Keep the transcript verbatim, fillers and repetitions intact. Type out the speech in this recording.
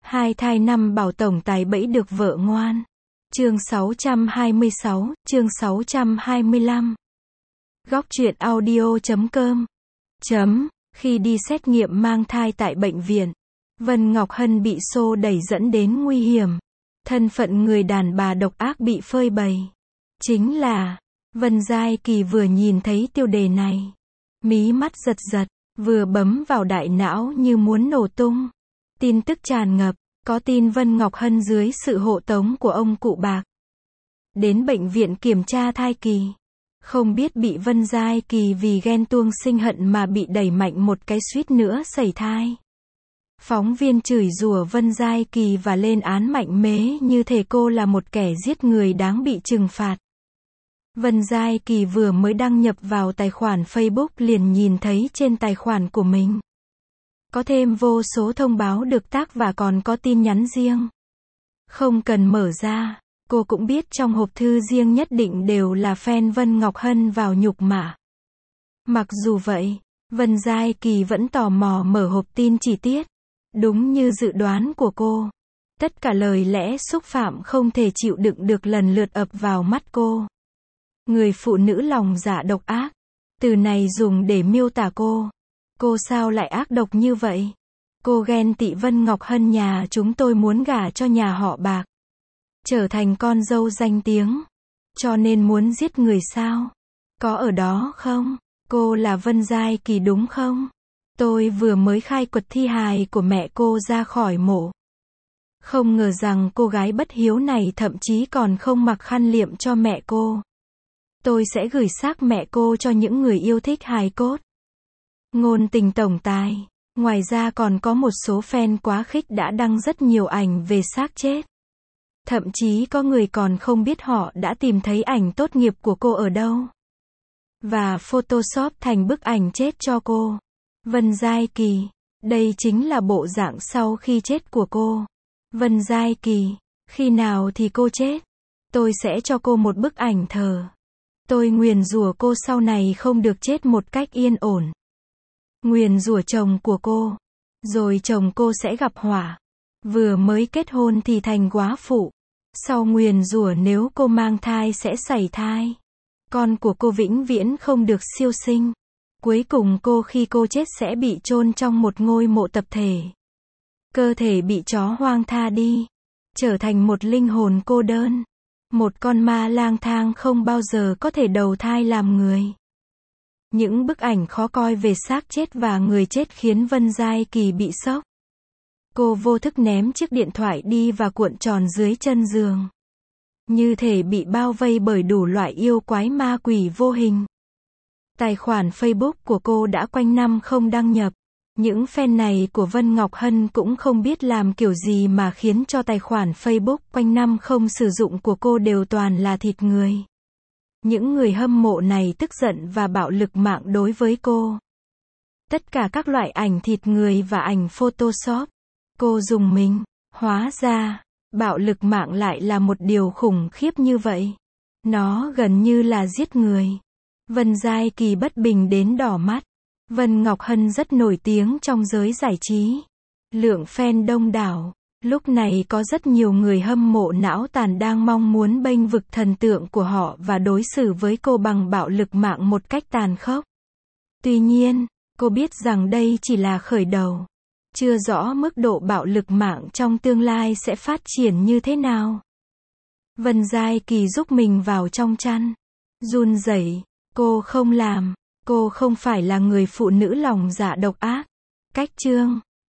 Hai thai năm bảo tổng tài bẫy được vợ ngoan. Chương sáu trăm hai mươi sáu, chương sáu trăm hai mươi lăm. Góc truyện audio chấm com. Chấm, khi đi xét nghiệm mang thai tại bệnh viện, Vân Ngọc Hân bị xô đẩy dẫn đến nguy hiểm. Thân phận người đàn bà độc ác bị phơi bày. Chính là, Vân Giai Kỳ vừa nhìn thấy tiêu đề này. Mí mắt giật giật, vừa bấm vào đại não như muốn nổ tung. Tin tức tràn ngập, có tin Vân Ngọc Hân dưới sự hộ tống của ông cụ Bạc đến bệnh viện kiểm tra thai kỳ. Không biết bị Vân Giai Kỳ vì ghen tuông sinh hận mà bị đẩy mạnh một cái suýt nữa sẩy thai. Phóng viên chửi rủa Vân Giai Kỳ và lên án mạnh mẽ như thể cô là một kẻ giết người đáng bị trừng phạt. Vân Giai Kỳ vừa mới đăng nhập vào tài khoản Facebook liền nhìn thấy trên tài khoản của mình có thêm vô số thông báo được tác và còn có tin nhắn riêng. Không cần mở ra, cô cũng biết trong hộp thư riêng nhất định đều là fan Vân Ngọc Hân vào nhục mạ. Mặc dù vậy, Vân Giai Kỳ vẫn tò mò mở hộp tin chi tiết. Đúng như dự đoán của cô, tất cả lời lẽ xúc phạm không thể chịu đựng được lần lượt ập vào mắt cô. Người phụ nữ lòng dạ độc ác. Từ này dùng để miêu tả cô. Cô sao lại ác độc như vậy? Cô ghen tị Vân Ngọc Hân nhà chúng tôi muốn gả cho nhà họ Bạc, trở thành con dâu danh tiếng, cho nên muốn giết người sao? Có ở đó không? Cô là Vân Giai Kỳ đúng không? Tôi vừa mới khai quật thi hài của mẹ cô ra khỏi mộ. Không ngờ rằng cô gái bất hiếu này thậm chí còn không mặc khăn liệm cho mẹ cô. Tôi sẽ gửi xác mẹ cô cho những người yêu thích hài cốt. Ngôn tình tổng tài. Ngoài ra còn có một số fan quá khích đã đăng rất nhiều ảnh về xác chết. Thậm chí có người còn không biết họ đã tìm thấy ảnh tốt nghiệp của cô ở đâu. Và Photoshop thành bức ảnh chết cho cô. Vân Giai Kỳ. Đây chính là bộ dạng sau khi chết của cô. Vân Giai Kỳ. Khi nào thì cô chết? Tôi sẽ cho cô một bức ảnh thờ. Tôi nguyền rủa cô sau này không được chết một cách yên ổn. Nguyền rủa chồng của cô. Rồi chồng cô sẽ gặp họa. Vừa mới kết hôn thì thành góa phụ. Sau nguyền rủa nếu cô mang thai sẽ sảy thai. Con của cô vĩnh viễn không được siêu sinh. Cuối cùng cô khi cô chết sẽ bị chôn trong một ngôi mộ tập thể. Cơ thể bị chó hoang tha đi. Trở thành một linh hồn cô đơn. Một con ma lang thang không bao giờ có thể đầu thai làm người. Những bức ảnh khó coi về xác chết và người chết khiến Vân Giai Kỳ bị sốc. Cô vô thức ném chiếc điện thoại đi và cuộn tròn dưới chân giường. Như thể bị bao vây bởi đủ loại yêu quái ma quỷ vô hình. Tài khoản Facebook của cô đã quanh năm không đăng nhập. Những fan này của Vân Ngọc Hân cũng không biết làm kiểu gì mà khiến cho tài khoản Facebook quanh năm không sử dụng của cô đều toàn là thịt người. Những người hâm mộ này tức giận và bạo lực mạng đối với cô. Tất cả các loại ảnh thịt người và ảnh Photoshop. Cô dùng mình. Hóa ra, bạo lực mạng lại là một điều khủng khiếp như vậy. Nó gần như là giết người. Vân Giai Kỳ bất bình đến đỏ mắt. Vân Ngọc Hân rất nổi tiếng trong giới giải trí. Lượng fan đông đảo. Lúc này có rất nhiều người hâm mộ não tàn đang mong muốn bênh vực thần tượng của họ và đối xử với cô bằng bạo lực mạng một cách tàn khốc. Tuy nhiên, cô biết rằng đây chỉ là khởi đầu. Chưa rõ mức độ bạo lực mạng trong tương lai sẽ phát triển như thế nào. Vân Giai Kỳ rúc mình vào trong chăn. Run rẩy. Cô không làm. Cô không phải là người phụ nữ lòng dạ độc ác. Cách chương.